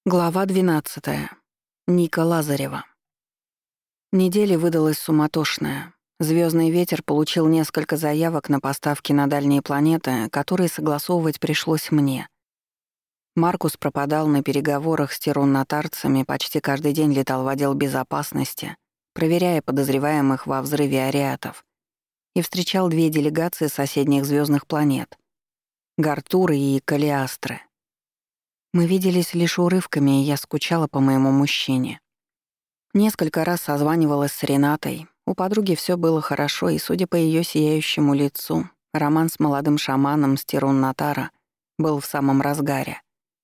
Глава 12. Ника Лазарева. Неделя выдалась суматошная. Звездный ветер получил несколько заявок на поставки на дальние планеты, которые согласовывать пришлось мне. Маркус пропадал на переговорах с тируннатарцами, почти каждый день летал в отдел безопасности, проверяя подозреваемых во взрыве ариатов, и встречал две делегации соседних звездных планет — Гартуры и Калиастры. Мы виделись лишь урывками, и я скучала по моему мужчине. Несколько раз созванивалась с Ренатой. У подруги все было хорошо, и, судя по ее сияющему лицу, роман с молодым шаманом с Тирун-Натара был в самом разгаре.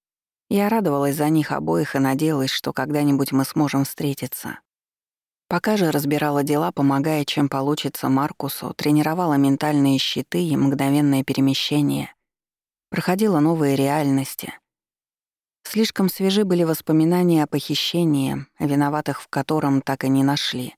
Я радовалась за них обоих и надеялась, что когда-нибудь мы сможем встретиться. Пока же разбирала дела, помогая, чем получится Маркусу, тренировала ментальные щиты и мгновенное перемещение, проходила новые реальности — слишком свежи были воспоминания о похищении, виноватых в котором так и не нашли.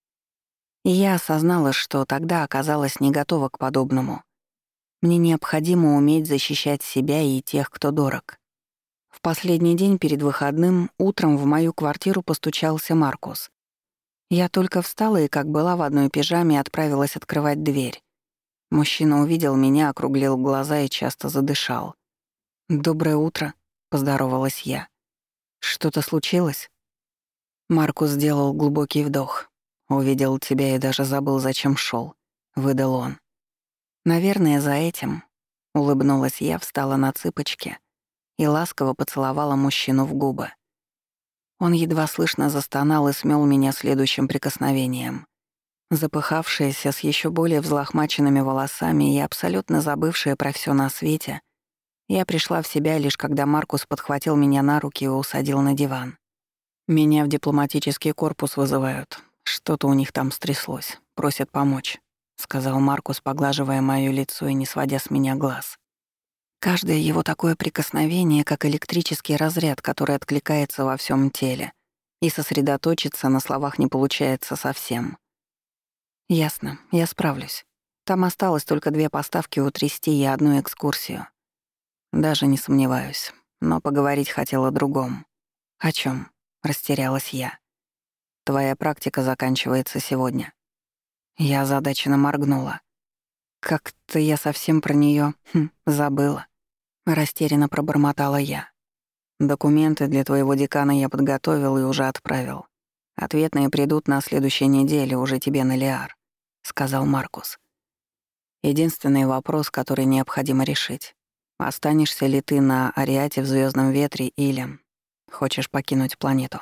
И я осознала, что тогда оказалась не готова к подобному. Мне необходимо уметь защищать себя и тех, кто дорог. В последний день перед выходным утром в мою квартиру постучался Маркус. Я только встала и, как была в одной пижаме, отправилась открывать дверь. Мужчина увидел меня, округлил глаза и часто задышал. «Доброе утро», — поздоровалась я. «Что-то случилось?» Маркус сделал глубокий вдох. «Увидел тебя и даже забыл, зачем шел, выдал он. «Наверное, за этим», — улыбнулась я, встала на цыпочки и ласково поцеловала мужчину в губы. Он едва слышно застонал и смел меня следующим прикосновением. Запыхавшаяся, с еще более взлохмаченными волосами и абсолютно забывшая про все на свете, я пришла в себя лишь когда Маркус подхватил меня на руки и усадил на диван. «Меня в дипломатический корпус вызывают. Что-то у них там стряслось. Просят помочь», — сказал Маркус, поглаживая моё лицо и не сводя с меня глаз. Каждое его такое прикосновение, как электрический разряд, который откликается во всем теле, и сосредоточиться на словах не получается совсем. «Ясно, я справлюсь. Там осталось только 2 поставки утрясти и 1 экскурсию». «Даже не сомневаюсь, но поговорить хотела о другом». «О чём?» — растерялась я. «Твоя практика заканчивается сегодня». Я озадаченно моргнула. Как-то я совсем про неё забыла. Растерянно пробормотала я. «Документы для твоего декана я подготовил и уже отправил. Ответные придут на следующей неделе уже тебе на Лиар», — сказал Маркус. «Единственный вопрос, который необходимо решить. Останешься ли ты на Ариате в звездном ветре или хочешь покинуть планету?»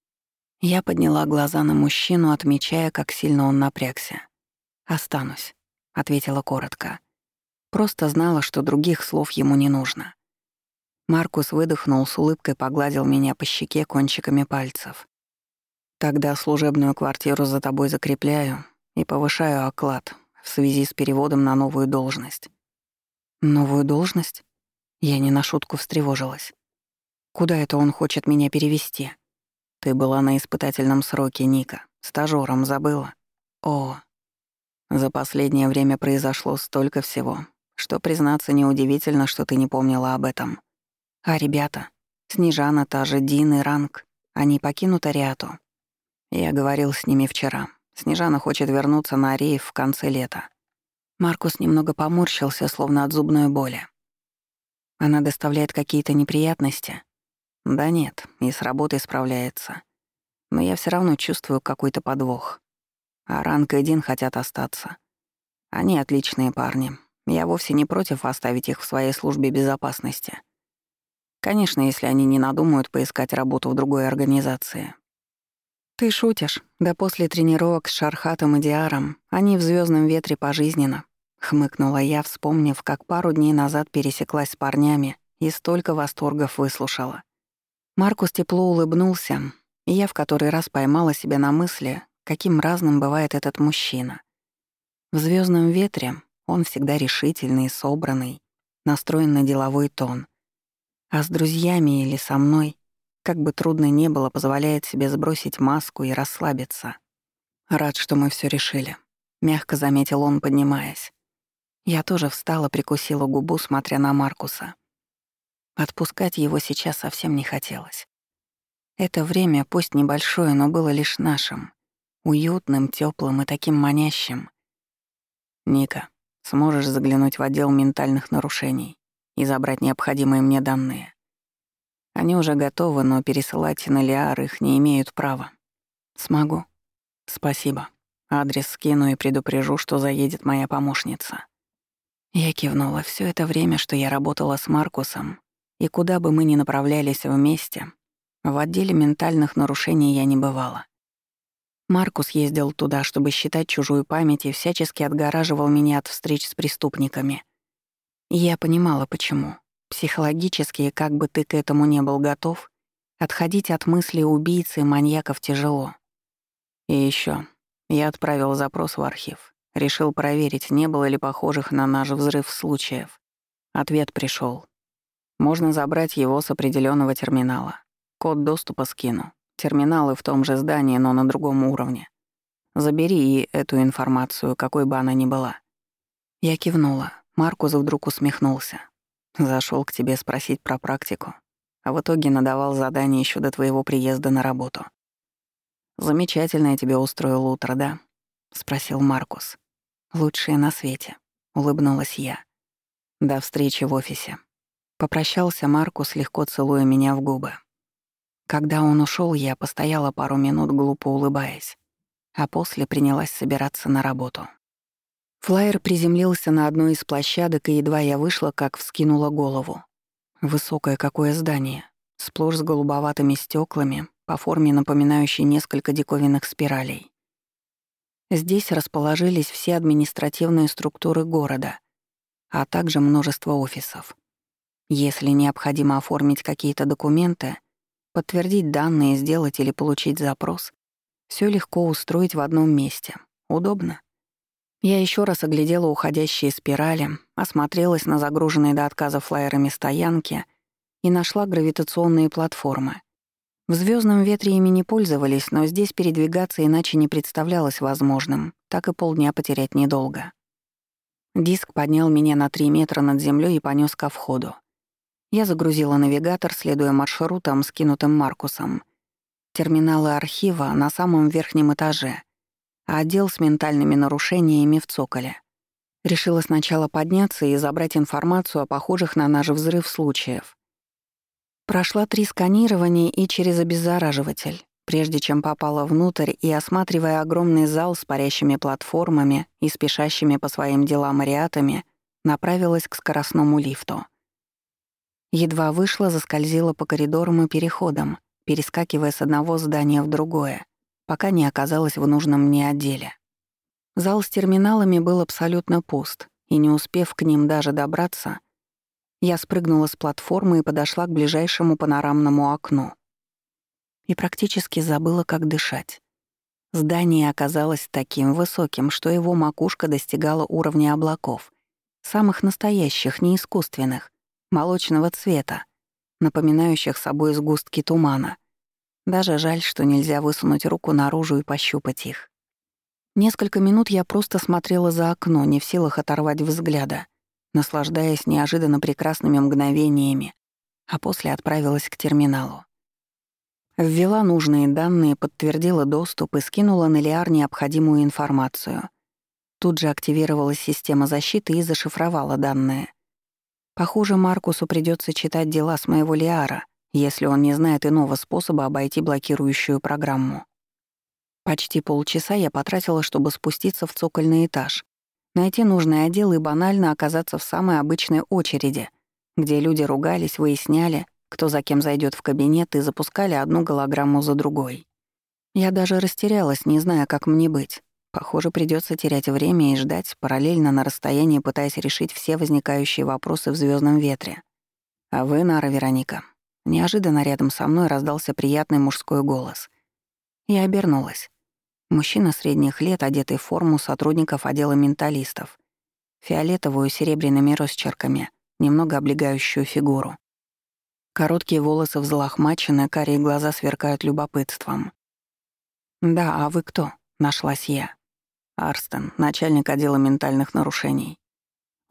Я подняла глаза на мужчину, отмечая, как сильно он напрягся. «Останусь», — ответила коротко. Просто знала, что других слов ему не нужно. Маркус выдохнул, с улыбкой погладил меня по щеке кончиками пальцев. «Тогда служебную квартиру за тобой закрепляю и повышаю оклад в связи с переводом на новую должность». «Новую должность?» Я не на шутку встревожилась. «Куда это он хочет меня перевести?» «Ты была на испытательном сроке, Ника. Стажёром забыла?» «О, за последнее время произошло столько всего, что, признаться, неудивительно, что ты не помнила об этом. А ребята? Снежана, та же, Дин и Ранг, они покинут Ариату?» Я говорил с ними вчера. Снежана хочет вернуться на Ареев в конце лета. Маркус немного поморщился, словно от зубной боли. «Она доставляет какие-то неприятности?» «Да нет, и с работой справляется. Но я все равно чувствую какой-то подвох. А Ранг и Дин хотят остаться. Они отличные парни. Я вовсе не против оставить их в своей службе безопасности. Конечно, если они не надумают поискать работу в другой организации». «Ты шутишь. Да после тренировок с Шархатом и Диаром они в звездном ветре пожизненно», — хмыкнула я, вспомнив, как пару дней назад пересеклась с парнями и столько восторгов выслушала. Маркус тепло улыбнулся, и я в который раз поймала себя на мысли, каким разным бывает этот мужчина. В звездном ветре он всегда решительный, собранный, настроен на деловой тон. А с друзьями или со мной, как бы трудно ни было, позволяет себе сбросить маску и расслабиться. «Рад, что мы все решили», — мягко заметил он, поднимаясь. Я тоже встала, прикусила губу, смотря на Маркуса. Отпускать его сейчас совсем не хотелось. Это время, пусть небольшое, но было лишь нашим. Уютным, теплым и таким манящим. «Ника, сможешь заглянуть в отдел ментальных нарушений и забрать необходимые мне данные? Они уже готовы, но пересылать на Лиар их не имеют права». «Смогу». «Спасибо. Адрес скину и предупрежу, что заедет моя помощница». Я кивнула. Все это время, что я работала с Маркусом, и куда бы мы ни направлялись вместе, в отделе ментальных нарушений я не бывала. Маркус ездил туда, чтобы считать чужую память, и всячески отгораживал меня от встреч с преступниками. И я понимала, почему. Психологически, как бы ты к этому не был готов, отходить от мыслей убийцы и маньяков тяжело. И еще я отправил запрос в архив. Решил проверить, не было ли похожих на наш взрыв случаев. Ответ пришел. Можно забрать его с определенного терминала. Код доступа скину. Терминалы в том же здании, но на другом уровне. Забери и эту информацию, какой бы она ни была». Я кивнула. Маркус вдруг усмехнулся. Зашел к тебе спросить про практику, а в итоге надавал задание еще до твоего приезда на работу. «Замечательное тебе устроил утро, да?» — спросил Маркус. «Лучшее на свете», — улыбнулась я. «До встречи в офисе». Попрощался Маркус, легко целуя меня в губы. Когда он ушел, я постояла пару минут, глупо улыбаясь, а после принялась собираться на работу. Флайер приземлился на одной из площадок, и едва я вышла, как вскинула голову. Высокое какое здание, сплошь с голубоватыми стеклами, по форме напоминающей несколько диковинных спиралей. Здесь расположились все административные структуры города, а также множество офисов. Если необходимо оформить какие-то документы, подтвердить данные, сделать или получить запрос, все легко устроить в одном месте. Удобно. Я еще раз оглядела уходящие спирали, осмотрелась на загруженные до отказа флайерами стоянки и нашла гравитационные платформы. В «Звездном ветре» ими не пользовались, но здесь передвигаться иначе не представлялось возможным, так и полдня потерять недолго. Диск поднял меня на 3 метра над землей и понёс ко входу. Я загрузила навигатор, следуя маршрутам, скинутым Маркусом. Терминалы архива на самом верхнем этаже, а отдел с ментальными нарушениями в цоколе. Решила сначала подняться и забрать информацию о похожих на наш взрыв случаев. Прошла 3 сканирования и через обеззараживатель, прежде чем попала внутрь и, осматривая огромный зал с парящими платформами и спешащими по своим делам ариатами, направилась к скоростному лифту. Едва вышла, заскользила по коридорам и переходам, перескакивая с одного здания в другое, пока не оказалась в нужном мне отделе. Зал с терминалами был абсолютно пуст, и не успев к ним даже добраться, я спрыгнула с платформы и подошла к ближайшему панорамному окну. И практически забыла, как дышать. Здание оказалось таким высоким, что его макушка достигала уровня облаков, самых настоящих, не искусственных, молочного цвета, напоминающих собой сгустки тумана. Даже жаль, что нельзя высунуть руку наружу и пощупать их. Несколько минут я просто смотрела за окно, не в силах оторвать взгляда, наслаждаясь неожиданно прекрасными мгновениями, а после отправилась к терминалу. Ввела нужные данные, подтвердила доступ и скинула на Лиар необходимую информацию. Тут же активировалась система защиты и зашифровала данные. Похоже, Маркусу придётся читать дела с моего Лиара, если он не знает иного способа обойти блокирующую программу. Почти полчаса я потратила, чтобы спуститься в цокольный этаж, найти нужный отдел и банально оказаться в самой обычной очереди, где люди ругались, выясняли, кто за кем зайдет в кабинет, и запускали одну голограмму за другой. Я даже растерялась, не зная, как мне быть. Похоже, придется терять время и ждать, параллельно на расстоянии пытаясь решить все возникающие вопросы в «Звездном ветре». «А вы, Нара Вероника». Неожиданно рядом со мной раздался приятный мужской голос. Я обернулась. Мужчина средних лет, одетый в форму сотрудников отдела менталистов, фиолетовую с серебряными росчерками, немного облегающую фигуру. Короткие волосы взлохмачены, карие глаза сверкают любопытством. «Да, а вы кто?» — нашлась я. «Арстен, начальник отдела ментальных нарушений».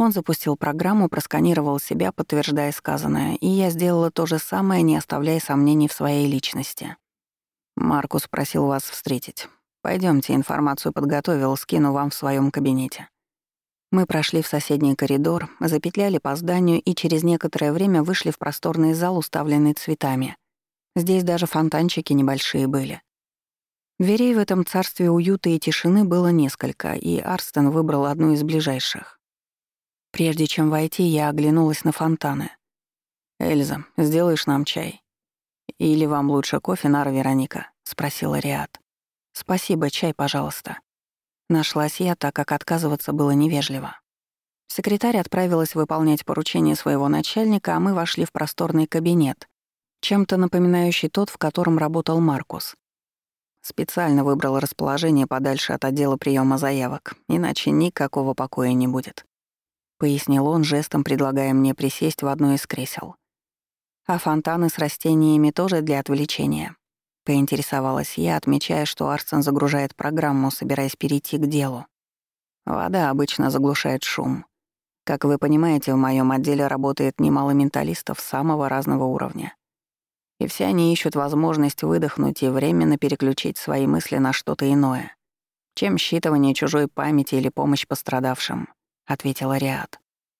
Он запустил программу, просканировал себя, подтверждая сказанное, и я сделала то же самое, не оставляя сомнений в своей личности. «Маркус просил вас встретить. Пойдёмте, информацию подготовил, скину вам в своём кабинете». Мы прошли в соседний коридор, запетляли по зданию и через некоторое время вышли в просторный зал, уставленный цветами. Здесь даже фонтанчики небольшие были. Дверей в этом царстве уюта и тишины было несколько, и Арстен выбрал одну из ближайших. Прежде чем войти, я оглянулась на фонтаны. «Эльза, сделаешь нам чай? Или вам лучше кофе, Нара Вероника?» — спросила Риад. «Спасибо, чай, пожалуйста». Нашлась я, так как отказываться было невежливо. Секретарь отправилась выполнять поручение своего начальника, а мы вошли в просторный кабинет, чем-то напоминающий тот, в котором работал Маркус. Специально выбрал расположение подальше от отдела приема заявок, иначе никакого покоя не будет, пояснил он, жестом предлагая мне присесть в одно из кресел. А фонтаны с растениями тоже для отвлечения. Поинтересовалась я, отмечая, что Арсен загружает программу, собираясь перейти к делу. Вода обычно заглушает шум. Как вы понимаете, в моем отделе работает немало менталистов самого разного уровня. И все они ищут возможность выдохнуть и временно переключить свои мысли на что-то иное, чем считывание чужой памяти или помощь пострадавшим, ответила Риад.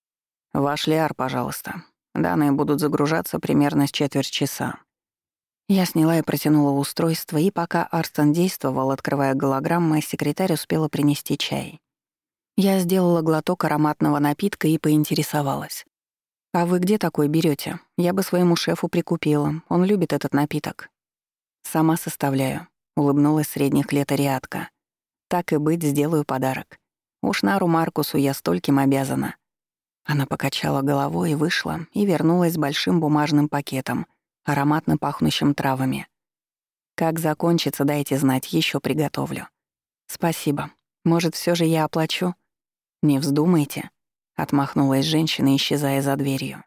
Ваш Лиар, пожалуйста. Данные будут загружаться примерно с четверть часа. Я сняла и протянула устройство, и пока Арстен действовал, открывая голограммы, секретарь успела принести чай. Я сделала глоток ароматного напитка и поинтересовалась. «А вы где такой берете? Я бы своему шефу прикупила. Он любит этот напиток». «Сама составляю», — улыбнулась средних лет ариатка. «Так и быть, сделаю подарок. Уж Нару Маркусу я стольким обязана». Она покачала головой и вышла, и вернулась с большим бумажным пакетом, ароматно пахнущим травами. «Как закончится, дайте знать, еще приготовлю». «Спасибо. Может, все же я оплачу?» «Не вздумайте», — отмахнулась женщина, исчезая за дверью.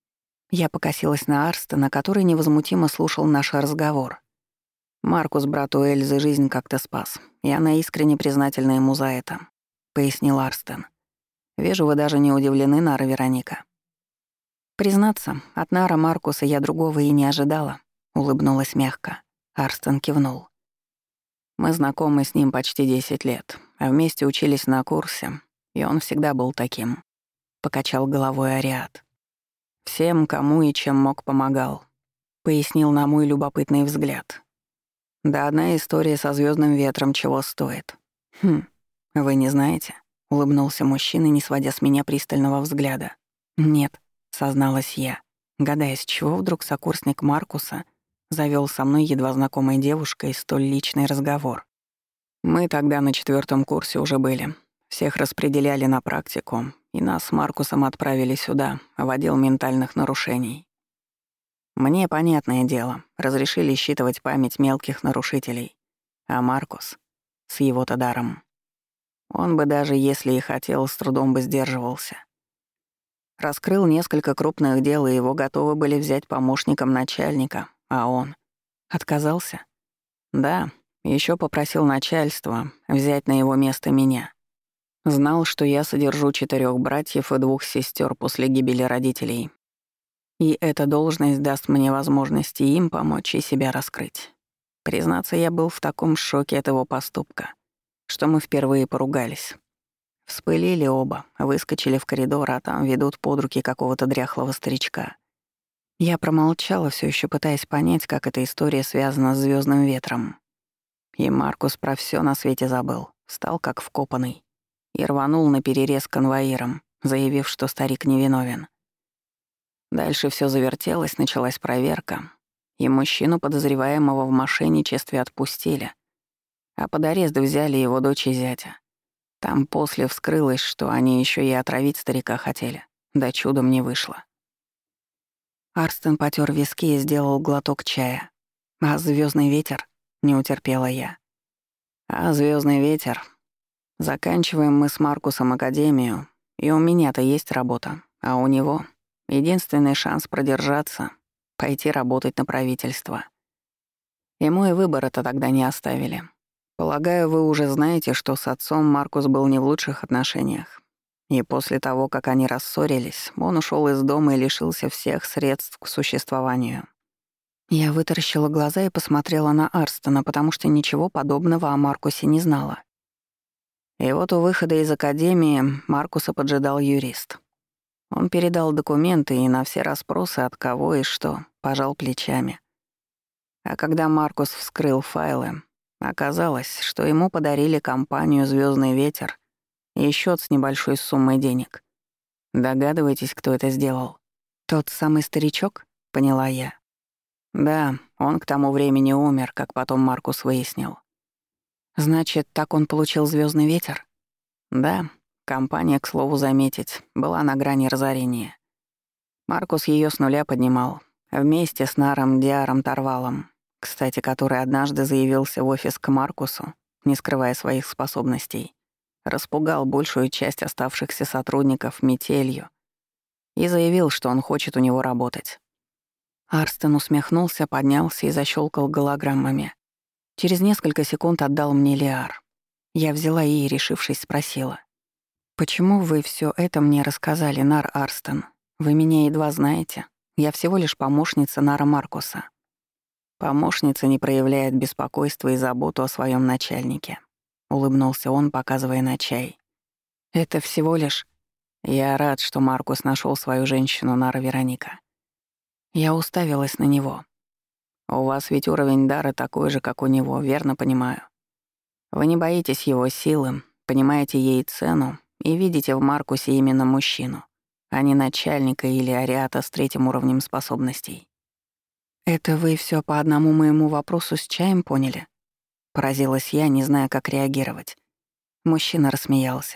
Я покосилась на Арстена, который невозмутимо слушал наш разговор. «Маркус брату Эльзы жизнь как-то спас, и она искренне признательна ему за это», — пояснил Арстен. «Вижу, вы даже не удивлены, Нара Вероника». «Признаться, от Нара Маркуса я другого и не ожидала», — улыбнулась мягко. Арстен кивнул. «Мы знакомы с ним почти 10 лет, а вместе учились на курсе, и он всегда был таким», — покачал головой Ариат. «Всем, кому и чем мог, помогал», — пояснил на мой любопытный взгляд. «Да одна история со звездным ветром чего стоит». «Хм, вы не знаете?» — улыбнулся мужчина, не сводя с меня пристального взгляда. «Нет», — созналась я, гадая, с чего вдруг сокурсник Маркуса завёл со мной едва знакомой девушкой столь личный разговор. «Мы тогда на 4 курсе уже были. Всех распределяли на практику, и нас с Маркусом отправили сюда, в отдел ментальных нарушений. Мне, понятное дело, разрешили считывать память мелких нарушителей, а Маркус с его-то даром. Он бы даже если и хотел, с трудом бы сдерживался. Раскрыл несколько крупных дел, и его готовы были взять помощником начальника, а он отказался. Да, еще попросил начальство взять на его место меня. Знал, что я содержу 4 братьев и 2 сестер после гибели родителей. И эта должность даст мне возможность и им помочь, и себя раскрыть. Признаться, я был в таком шоке от его поступка, что мы впервые поругались. Вспылили оба, выскочили в коридор, а там ведут под руки какого-то дряхлого старичка. Я промолчала, все еще пытаясь понять, как эта история связана с звездным ветром. И Маркус про все на свете забыл, стал как вкопанный и рванул наперерез конвоиром, заявив, что старик невиновен. Дальше все завертелось, началась проверка, и мужчину, подозреваемого в мошенничестве, отпустили, а под арест взяли его дочь и зятя. Там после вскрылось, что они еще и отравить старика хотели, да чудом не вышло. Арстен потер виски и сделал глоток чая. «А звездный ветер?» — не утерпела я. «А звездный ветер? Заканчиваем мы с Маркусом академию, и у меня-то есть работа, а у него единственный шанс продержаться — пойти работать на правительство. Ему и выбора-то тогда не оставили. Полагаю, вы уже знаете, что с отцом Маркус был не в лучших отношениях. И после того, как они рассорились, он ушел из дома и лишился всех средств к существованию. Я вытаращила глаза и посмотрела на Арстона, потому что ничего подобного о Маркусе не знала. И вот у выхода из академии Маркуса поджидал юрист. Он передал документы и на все расспросы, от кого и что, пожал плечами. А когда Маркус вскрыл файлы, оказалось, что ему подарили компанию «Звездный ветер» и счет с небольшой суммой денег. Догадываетесь, кто это сделал? Тот самый старичок? Поняла я. Да, он к тому времени умер, как потом Маркус выяснил. Значит, так он получил «Звездный ветер»? Да, компания, к слову заметить, была на грани разорения. Маркус ее с нуля поднимал, вместе с Наром Диаром Тарвалом, кстати, который однажды заявился в офис к Маркусу, не скрывая своих способностей, распугал большую часть оставшихся сотрудников метелью и заявил, что он хочет у него работать. Арстен усмехнулся, поднялся и защелкал голограммами. Через несколько секунд отдал мне лиар. Я взяла и, решившись, спросила: «Почему вы все это мне рассказали, Нар Арстен? Вы меня едва знаете. Я всего лишь помощница Нара Маркуса». «Помощница не проявляет беспокойства и заботу о своем начальнике», — улыбнулся он, показывая на чай. «Это всего лишь...» «Я рад, что Маркус нашел свою женщину, Нара Вероника». Я уставилась на него. «У вас ведь уровень дара такой же, как у него, верно понимаю? Вы не боитесь его силы, понимаете ей цену и видите в Маркусе именно мужчину, а не начальника или ариата с третьим уровнем способностей». «Это вы все по одному моему вопросу с чаем поняли?» Поразилась я, не зная, как реагировать. Мужчина рассмеялся.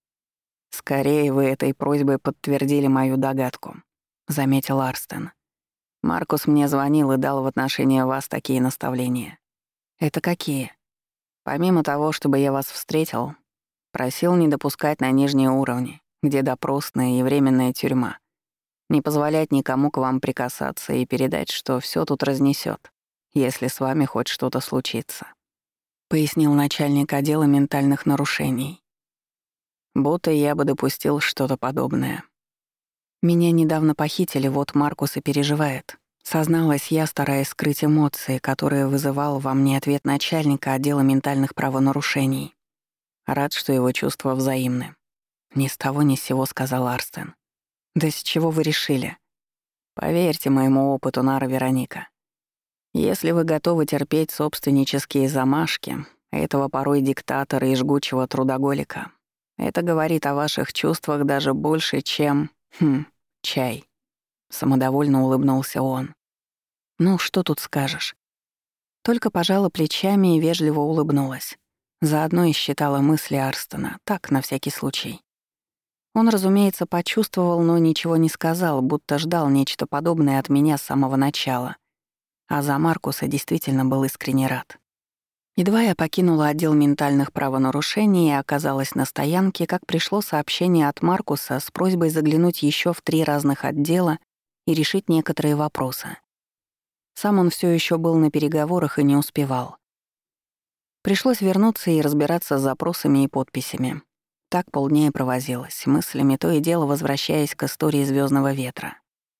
«Скорее вы этой просьбой подтвердили мою догадку», — заметил Арстен. «Маркус мне звонил и дал в отношении вас такие наставления». «Это какие?» «Помимо того, чтобы я вас встретил, просил не допускать на нижние уровни, где допросная и временная тюрьма, не позволять никому к вам прикасаться и передать, что все тут разнесет, если с вами хоть что-то случится», — пояснил начальник отдела ментальных нарушений. «Будто я бы допустил что-то подобное». «Меня недавно похитили, вот Маркус и переживает», — созналась я, стараясь скрыть эмоции, которые вызывал во мне ответ начальника отдела ментальных правонарушений. «Рад, что его чувства взаимны». «Ни с того ни с сего», — сказал Арстен. «Да с чего вы решили?» «Поверьте моему опыту, Нара Вероника. Если вы готовы терпеть собственнические замашки этого порой диктатора и жгучего трудоголика, это говорит о ваших чувствах даже больше, чем... чай». Самодовольно улыбнулся он. «Ну, что тут скажешь?» Только пожала плечами и вежливо улыбнулась. Заодно и считала мысли Арстена, так, на всякий случай. Он, разумеется, почувствовал, но ничего не сказал, будто ждал нечто подобное от меня с самого начала. А за Маркуса действительно был искренне рад. Едва я покинула отдел ментальных правонарушений и оказалась на стоянке, как пришло сообщение от Маркуса с просьбой заглянуть еще в 3 разных отдела и решить некоторые вопросы. Сам он все еще был на переговорах и не успевал. Пришлось вернуться и разбираться с запросами и подписями. Так полдня и провозилась, мыслями то и дело возвращаясь к истории «Звездного ветра».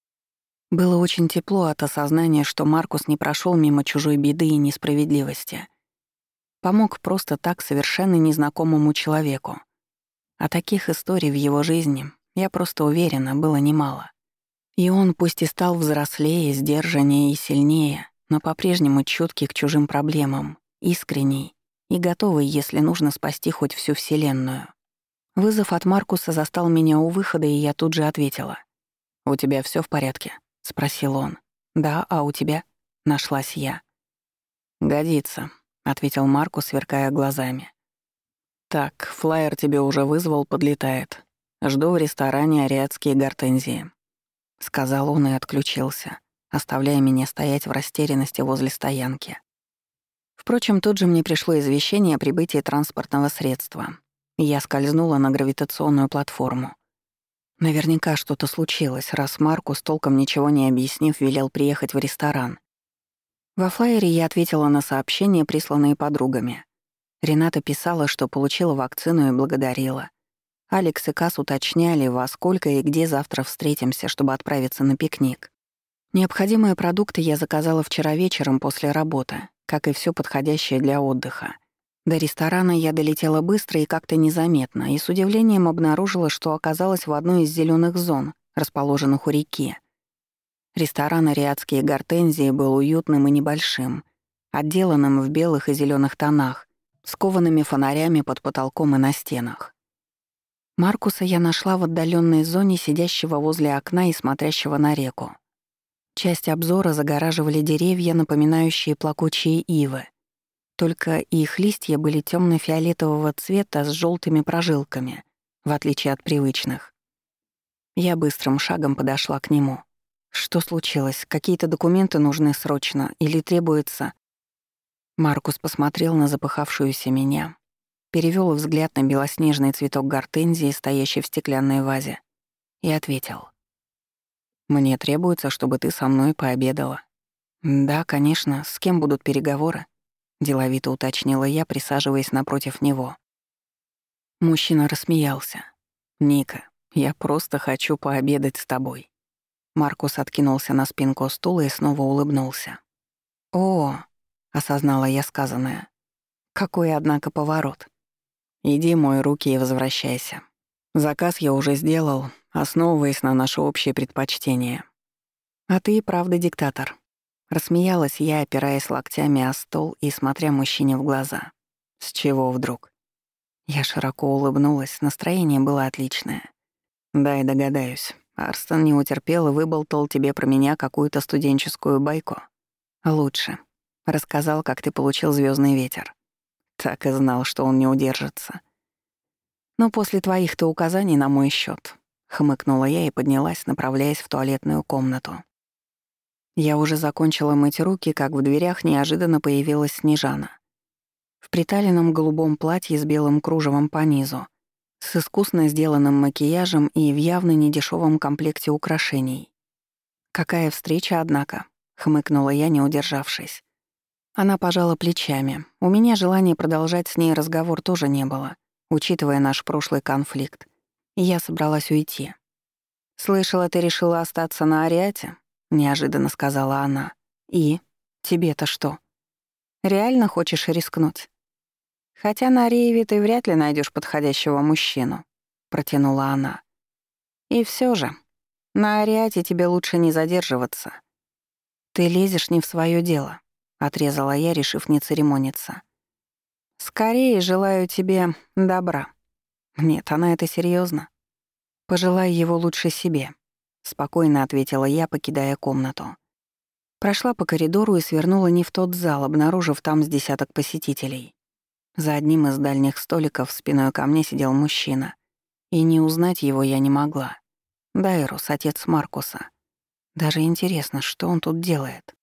Было очень тепло от осознания, что Маркус не прошел мимо чужой беды и несправедливости. Помог просто так совершенно незнакомому человеку. А таких историй в его жизни, я просто уверена, было немало. И он, пусть и стал взрослее, сдержаннее и сильнее, но по-прежнему чуткий к чужим проблемам, искренний и готовый, если нужно, спасти хоть всю Вселенную. Вызов от Маркуса застал меня у выхода, и я тут же ответила. «У тебя все в порядке?» — спросил он. «Да, а у тебя?» — нашлась я. «Годится», — ответил Маркус, сверкая глазами. «Так, флаер тебе уже вызвал, подлетает. Жду в ресторане «Ариадские гортензии», — сказал он и отключился, оставляя меня стоять в растерянности возле стоянки. Впрочем, тут же мне пришло извещение о прибытии транспортного средства. Я скользнула на гравитационную платформу. Наверняка что-то случилось, раз Маркус, толком ничего не объяснив, велел приехать в ресторан. Во флаере я ответила на сообщения, присланные подругами. Рената писала, что получила вакцину и благодарила. Алекс и Кас уточняли, во сколько и где завтра встретимся, чтобы отправиться на пикник. Необходимые продукты я заказала вчера вечером после работы, как и все подходящее для отдыха. До ресторана я долетела быстро и как-то незаметно, и с удивлением обнаружила, что оказалась в одной из зеленых зон, расположенных у реки. Ресторан «Ариадские гортензии» был уютным и небольшим, отделанным в белых и зеленых тонах, с коваными фонарями под потолком и на стенах. Маркуса я нашла в отдаленной зоне, сидящего возле окна и смотрящего на реку. Часть обзора загораживали деревья, напоминающие плакучие ивы. Только их листья были темно-фиолетового цвета с желтыми прожилками, в отличие от привычных. Я быстрым шагом подошла к нему. Что случилось? Какие-то документы нужны срочно или требуется? Маркус посмотрел на запыхавшуюся меня, перевёл взгляд на белоснежный цветок гортензии, стоящий в стеклянной вазе, и ответил. «Мне требуется, чтобы ты со мной пообедала». «Да, конечно. С кем будут переговоры?» — деловито уточнила я, присаживаясь напротив него. Мужчина рассмеялся. «Ника, я просто хочу пообедать с тобой». Маркус откинулся на спинку стула и снова улыбнулся. «О!» — осознала я сказанное. «Какой, однако, поворот. Иди мой руки и возвращайся. Заказ я уже сделал, основываясь на наши общие предпочтения. А ты и правда диктатор». Рассмеялась я, опираясь локтями о стол и смотря мужчине в глаза. «С чего вдруг?» Я широко улыбнулась, настроение было отличное. «Дай догадаюсь. Арстон не утерпел и выболтал тебе про меня какую-то студенческую байку. Лучше. Рассказал, как ты получил звездный ветер. Так и знал, что он не удержится. Но после твоих-то указаний на мой счет, хмыкнула я и поднялась, направляясь в туалетную комнату. Я уже закончила мыть руки, как в дверях неожиданно появилась Снежана. В приталенном голубом платье с белым кружевом по низу, с искусно сделанным макияжем и в явно недешевом комплекте украшений. «Какая встреча, однако», — хмыкнула я, не удержавшись. Она пожала плечами. У меня желания продолжать с ней разговор тоже не было, учитывая наш прошлый конфликт. И я собралась уйти. «Слышала, ты решила остаться на Ариате?» — неожиданно сказала она. «И? Тебе-то что? Реально хочешь рискнуть? Хотя на Ариеве ты вряд ли найдешь подходящего мужчину», — протянула она. «И все же, на Ариате тебе лучше не задерживаться. Ты лезешь не в свое дело», — отрезала я, решив не церемониться. «Скорее желаю тебе добра». «Нет, она это серьезно. Пожелай его лучше себе», — спокойно ответила я, покидая комнату. Прошла по коридору и свернула не в тот зал, обнаружив там с десяток посетителей. За одним из дальних столиков спиной ко мне сидел мужчина, и не узнать его я не могла. Дайрус, отец Маркуса. Даже интересно, что он тут делает.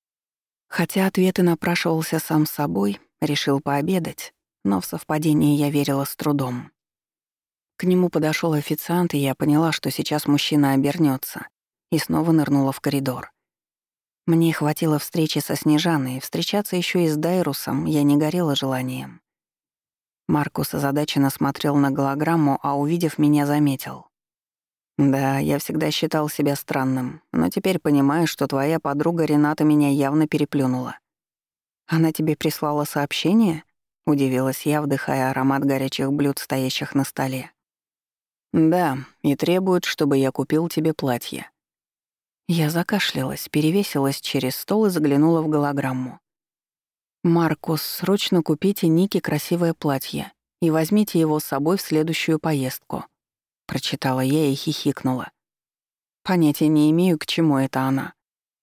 Хотя ответ и напрашивался сам собой, решил пообедать, но в совпадение я верила с трудом. К нему подошел официант, и я поняла, что сейчас мужчина обернется, и снова нырнула в коридор. Мне хватило встречи со Снежаной, и встречаться еще и с Дайрусом я не горела желанием. Маркус озадаченно смотрел на голограмму, а увидев меня, заметил. «Да, я всегда считал себя странным, но теперь понимаю, что твоя подруга Рената меня явно переплюнула». «Она тебе прислала сообщение?» — удивилась я, вдыхая аромат горячих блюд, стоящих на столе. «Да, и требует, чтобы я купил тебе платье». Я закашлялась, перевесилась через стол и заглянула в голограмму. «Маркус, срочно купите Нике красивое платье и возьмите его с собой в следующую поездку», — прочитала я и хихикнула. Понятия не имею, к чему это она.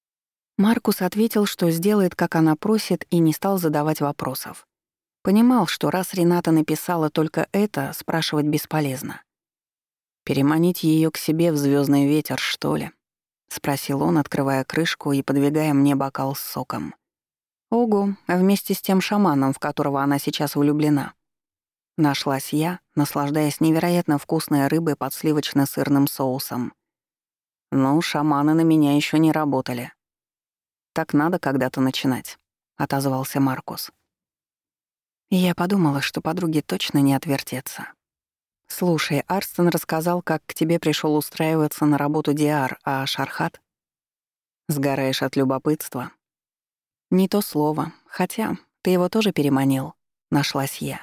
Маркус ответил, что сделает, как она просит, и не стал задавать вопросов. Понимал, что раз Рената написала только это, спрашивать бесполезно. «Переманить ее к себе в звездный ветер, что ли?» — спросил он, открывая крышку и подвигая мне бокал с соком. «Ого, вместе с тем шаманом, в которого она сейчас влюблена». Нашлась я, наслаждаясь невероятно вкусной рыбой под сливочно-сырным соусом. «Ну, шаманы на меня еще не работали». «Так надо когда-то начинать», — отозвался Маркус. И я подумала, что подруге точно не отвертеться. «Слушай, Арстон рассказал, как к тебе пришел устраиваться на работу Диар, а Шархат? Сгораешь от любопытства?» «Не то слово. Хотя ты его тоже переманил», — нашлась я.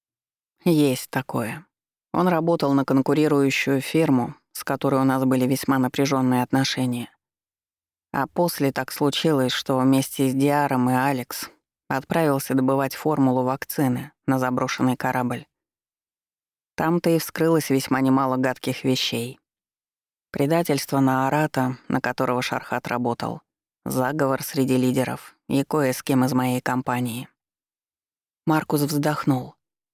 «Есть такое. Он работал на конкурирующую фирму, с которой у нас были весьма напряженные отношения. А после так случилось, что вместе с Диаром и Алекс отправился добывать формулу вакцины на заброшенный корабль. Там-то и вскрылось весьма немало гадких вещей. Предательство на Арата, на которого Шархат работал, заговор среди лидеров и кое с кем из моей компании». Маркус вздохнул.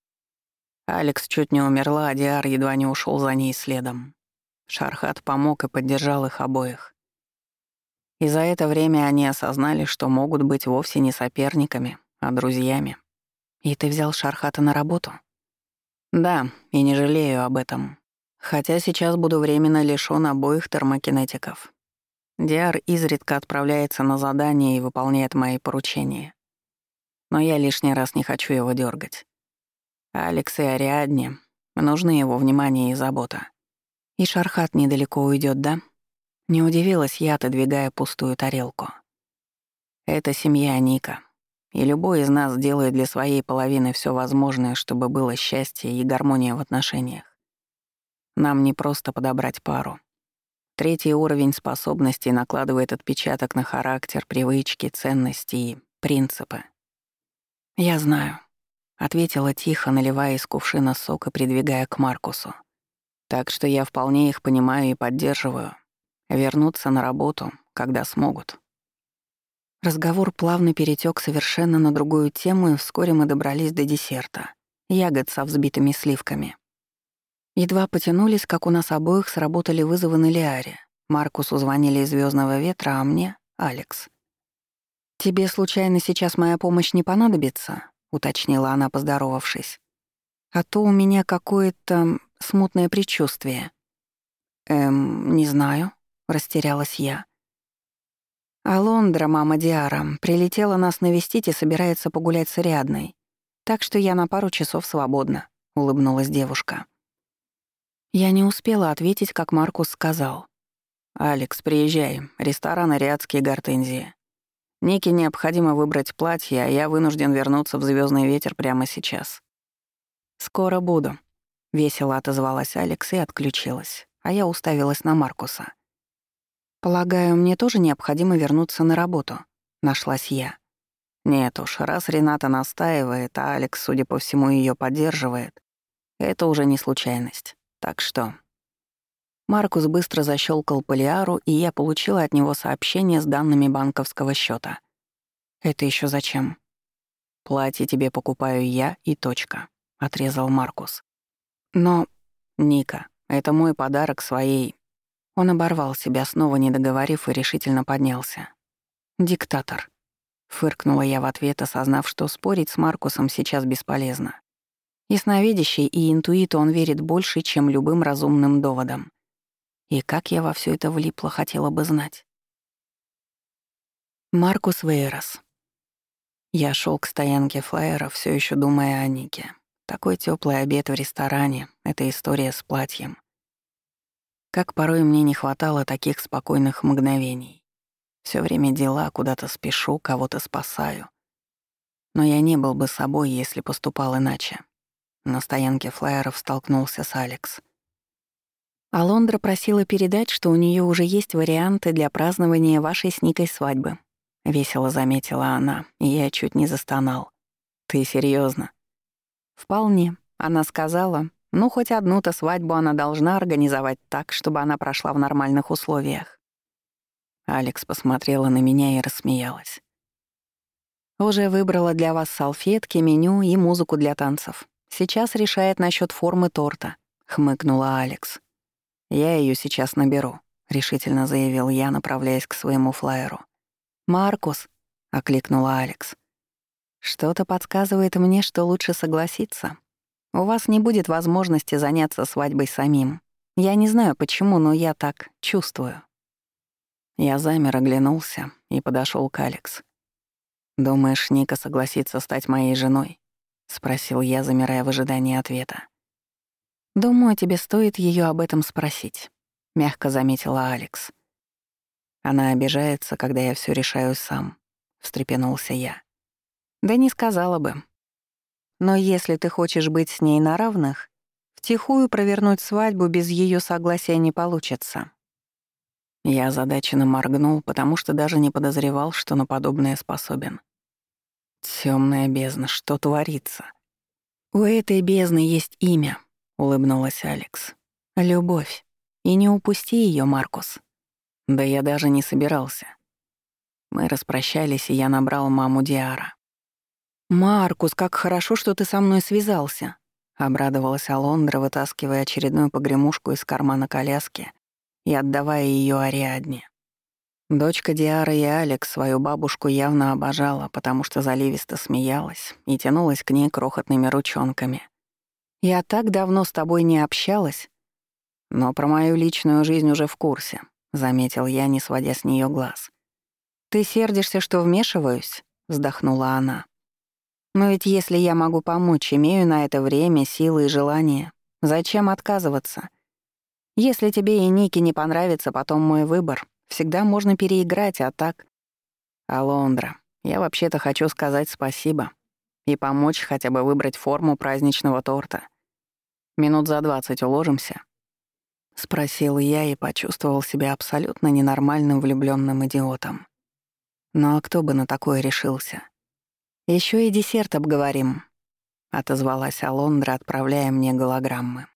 Алекс чуть не умерла, а Диар едва не ушел за ней следом. Шархат помог и поддержал их обоих. И за это время они осознали, что могут быть вовсе не соперниками, а друзьями. «И ты взял Шархата на работу?» «Да, и не жалею об этом. Хотя сейчас буду временно лишён обоих термокинетиков. Диар изредка отправляется на задания и выполняет мои поручения. Но я лишний раз не хочу его дергать. Алекс и Ариадне нужны его внимание и забота. И Шархат недалеко уйдет, да?» Не удивилась я, отодвигая пустую тарелку. «Это семья Ника, и любой из нас делает для своей половины все возможное, чтобы было счастье и гармония в отношениях. Нам не просто подобрать пару. Третий уровень способностей накладывает отпечаток на характер, привычки, ценности и принципы». «Я знаю», — ответила тихо, наливая из кувшина сок и придвигая к Маркусу. «Так что я вполне их понимаю и поддерживаю. Вернуться на работу, когда смогут». Разговор плавно перетёк совершенно на другую тему, и вскоре мы добрались до десерта — ягод со взбитыми сливками. Едва потянулись, как у нас обоих сработали вызовы на Лиаре. Маркусу звонили из «Звёздного ветра», а мне — Алекс. «Тебе, случайно, сейчас моя помощь не понадобится?» — уточнила она, поздоровавшись. «А то у меня какое-то смутное предчувствие». Не знаю», — растерялась я. «Алондра, мама Диара, прилетела нас навестить и собирается погулять с Ариадной. Так что я на пару часов свободна», — улыбнулась девушка. Я не успела ответить, как Маркус сказал. «Алекс, приезжай. Ресторан «Ариадские гортензии». Нике необходимо выбрать платье, а я вынужден вернуться в «Звёздный ветер» прямо сейчас». «Скоро буду», — весело отозвалась Алекс и отключилась, а я уставилась на Маркуса. «Полагаю, мне тоже необходимо вернуться на работу», — нашлась я. «Нет уж, раз Рената настаивает, а Алекс, судя по всему, её поддерживает, это уже не случайность. Так что...» Маркус быстро защёлкал по Лиару, и я получила от него сообщение с данными банковского счёта. «Это ещё зачем?» «Платье тебе покупаю я и точка», — отрезал Маркус. «Но, Ника, это мой подарок своей...» Он оборвал себя, снова не договорив, и решительно поднялся. «Диктатор», — фыркнула я в ответ, осознав, что спорить с Маркусом сейчас бесполезно. Ясновидящий и интуиту он верит больше, чем любым разумным доводам. И как я во всё это влипла, хотела бы знать. Маркус Вейрос. Я шёл к стоянке флайера, всё ещё думая о Нике. Такой тёплый обед в ресторане — это история с платьем. Как порой мне не хватало таких спокойных мгновений. Всё время дела, куда-то спешу, кого-то спасаю. Но я не был бы собой, если поступал иначе. На стоянке флайеров столкнулся с Алекс. «Алондра просила передать, что у неё уже есть варианты для празднования вашей с Никой свадьбы», — весело заметила она, и я чуть не застонал. «Ты серьёзно?» «Вполне», — она сказала. «Ну, хоть одну-то свадьбу она должна организовать так, чтобы она прошла в нормальных условиях». Алекс посмотрела на меня и рассмеялась. «Уже выбрала для вас салфетки, меню и музыку для танцев. Сейчас решает насчёт формы торта», — хмыкнула Алекс. «Я её сейчас наберу», — решительно заявил я, направляясь к своему флайеру. «Маркус», — окликнула Алекс. «Что-то подсказывает мне, что лучше согласиться. У вас не будет возможности заняться свадьбой самим. Я не знаю почему, но я так чувствую». Я замер, оглянулся и подошёл к Алекс. «Думаешь, Ника согласится стать моей женой?» — спросил я, замирая в ожидании ответа. «Думаю, тебе стоит ее об этом спросить», — мягко заметила Алекс. «Она обижается, когда я все решаю сам», — встрепенулся я. «Да не сказала бы. Но если ты хочешь быть с ней на равных, втихую провернуть свадьбу без ее согласия не получится». Я озадаченно моргнул, потому что даже не подозревал, что на подобное способен. Темная бездна, что творится? «У этой бездны есть имя», — улыбнулась Алекс. «Любовь. И не упусти ее, Маркус». Да я даже не собирался. Мы распрощались, и я набрал маму Диара. «Маркус, как хорошо, что ты со мной связался», — обрадовалась Алондра, вытаскивая очередную погремушку из кармана коляски и отдавая ее Ариадне. Дочка Диары и Алекс свою бабушку явно обожала, потому что заливисто смеялась и тянулась к ней крохотными ручонками. «Я так давно с тобой не общалась». «Но про мою личную жизнь уже в курсе», — заметил я, не сводя с нее глаз. «Ты сердишься, что вмешиваюсь?» — вздохнула она. «Но ведь если я могу помочь, имею на это время, силы и желание, зачем отказываться? Если тебе и Ники не понравится потом мой выбор, всегда можно переиграть, а так...» «Алондра, я вообще-то хочу сказать спасибо и помочь хотя бы выбрать форму праздничного торта. Минут за 20 уложимся?» — спросил я и почувствовал себя абсолютно ненормальным влюблённым идиотом. Ну а кто бы на такое решился? «Ещё и десерт обговорим», — отозвалась Алондра, отправляя мне голограммы.